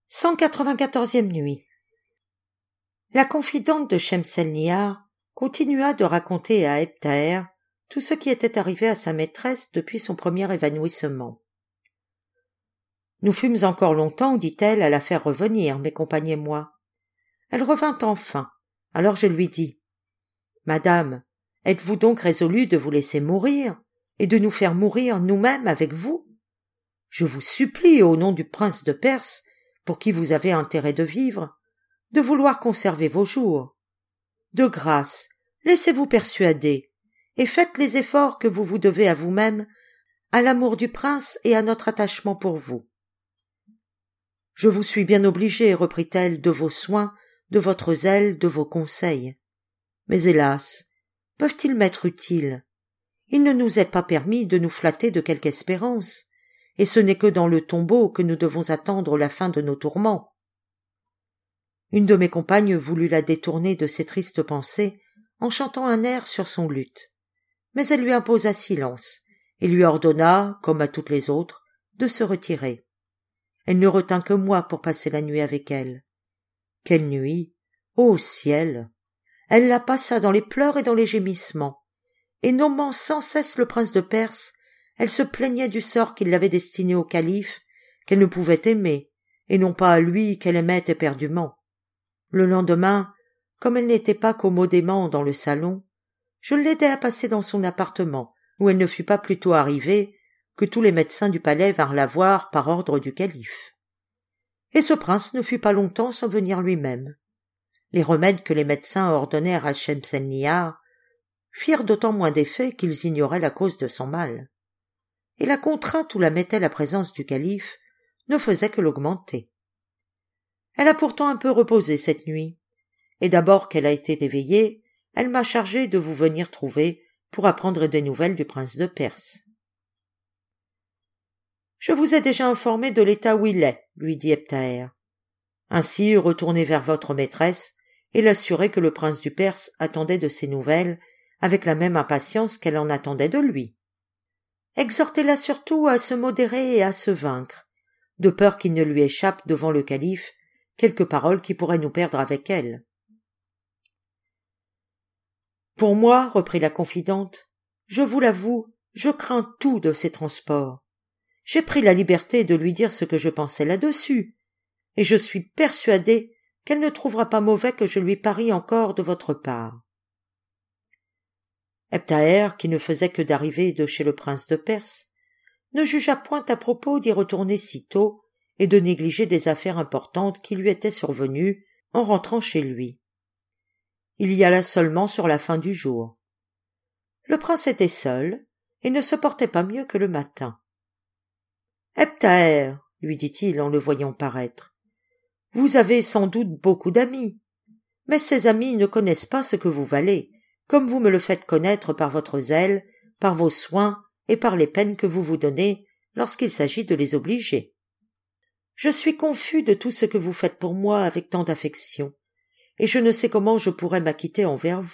194e nuit. La confidente de Shemselnihar continua de raconter à Ebn Thaher tout ce qui était arrivé à sa maîtresse depuis son premier évanouissement. Nous fûmes encore longtemps, dit-elle, à la faire revenir, mes compagnes et moi. Elle revint enfin, alors je lui dis « Madame, êtes-vous donc résolue de vous laisser mourir et de nous faire mourir nous-mêmes avec vous? Je vous supplie, au nom du prince de Perse, pour qui vous avez intérêt de vivre, de vouloir conserver vos jours. De grâce, laissez-vous persuader, et faites les efforts que vous vous devez à vous-même, à l'amour du prince et à notre attachement pour vous. Je vous suis bien obligée, reprit-elle, de vos soins, de votre zèle, de vos conseils. Mais hélas, peuvent-ils m'être utiles? Il ne nous est pas permis de nous flatter de quelque espérance, et ce n'est que dans le tombeau que nous devons attendre la fin de nos tourments. Une de mes compagnes voulut la détourner de ses tristes pensées en chantant un air sur son luth, mais elle lui imposa silence et lui ordonna, comme à toutes les autres, de se retirer. Elle ne retint que moi pour passer la nuit avec elle. Quelle nuit! Ô ciel! Elle la passa dans les pleurs et dans les gémissements, et nommant sans cesse le prince de Perse, elle se plaignait du sort qu'il l'avait destiné au calife, qu'elle ne pouvait aimer, et non pas à lui qu'elle aimait éperdument. Le lendemain, comme elle n'était pas commodément dans le salon, je l'aidai à passer dans son appartement, où elle ne fut pas plus tôt arrivée que tous les médecins du palais vinrent la voir par ordre du calife. Et ce prince ne fut pas longtemps sans venir lui-même. Les remèdes que les médecins ordonnèrent à Shemselnihar firent d'autant moins d'effet qu'ils ignoraient la cause de son mal. Et la contrainte où la mettait la présence du calife ne faisait que l'augmenter. Elle a pourtant un peu reposé cette nuit, et d'abord qu'elle a été éveillée, elle m'a chargé de vous venir trouver pour apprendre des nouvelles du prince de Perse. Je vous ai déjà informé de l'état où il est, lui dit Ebn Thaher. Ainsi, retournez vers votre maîtresse et l'assurez que le prince du Perse attendait de ses nouvelles avec la même impatience qu'elle en attendait de lui. Exhortez-la surtout à se modérer et à se vaincre, de peur qu'il ne lui échappe devant le calife quelques paroles qui pourraient nous perdre avec elle. Pour moi, reprit la confidente, je vous l'avoue, je crains tout de ces transports. J'ai pris la liberté de lui dire ce que je pensais là-dessus, et je suis persuadée qu'elle ne trouvera pas mauvais que je lui parie encore de votre part. Ebn Thaher, qui ne faisait que d'arriver de chez le prince de Perse, ne jugea point à propos d'y retourner si tôt et de négliger des affaires importantes qui lui étaient survenues en rentrant chez lui. Il y alla seulement sur la fin du jour. Le prince était seul et ne se portait pas mieux que le matin. « Ebn Thaher, lui dit-il en le voyant paraître, vous avez sans doute beaucoup d'amis, mais ces amis ne connaissent pas ce que vous valez, comme vous me le faites connaître par votre zèle, par vos soins et par les peines que vous vous donnez lorsqu'il s'agit de les obliger. Je suis confus de tout ce que vous faites pour moi avec tant d'affection, et je ne sais comment je pourrais m'acquitter envers vous. »«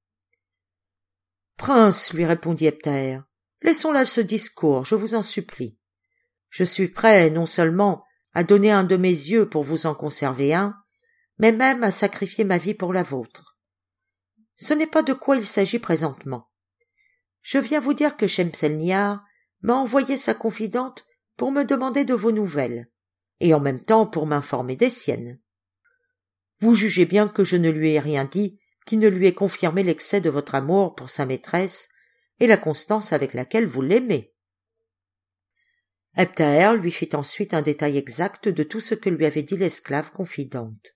Prince, lui répondit Ebn Thaher, laissons là ce discours, je vous en supplie. Je suis prêt non seulement à donner un de mes yeux pour vous en conserver un, mais même à sacrifier ma vie pour la vôtre. Ce n'est pas de quoi il s'agit présentement. Je viens vous dire que Shemselnihar m'a envoyé sa confidente pour me demander de vos nouvelles, et en même temps pour m'informer des siennes. Vous jugez bien que je ne lui ai rien dit qui ne lui ait confirmé l'excès de votre amour pour sa maîtresse et la constance avec laquelle vous l'aimez. » Ebn Thaher lui fit ensuite un détail exact de tout ce que lui avait dit l'esclave confidente.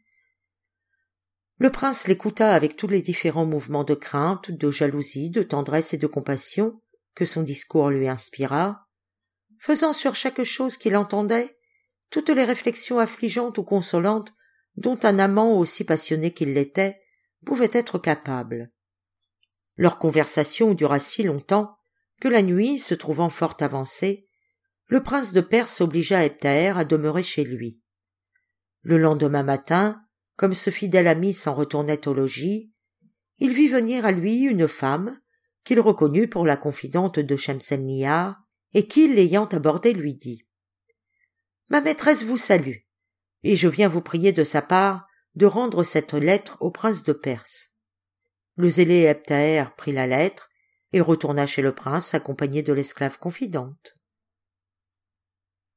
Le prince l'écouta avec tous les différents mouvements de crainte, de jalousie, de tendresse et de compassion que son discours lui inspira, faisant sur chaque chose qu'il entendait toutes les réflexions affligeantes ou consolantes dont un amant aussi passionné qu'il l'était pouvait être capable. Leur conversation dura si longtemps que la nuit, se trouvant fort avancée, le prince de Perse obligea Ebn Thaher à demeurer chez lui. Le lendemain matin, comme ce fidèle ami s'en retournait au logis, il vit venir à lui une femme qu'il reconnut pour la confidente de Shemselnihar et qui, l'ayant abordée, lui dit « Ma maîtresse vous salue. et je viens vous prier de sa part de rendre cette lettre au prince de Perse. » Le zélé Ebtaher prit la lettre et retourna chez le prince accompagné de l'esclave confidente.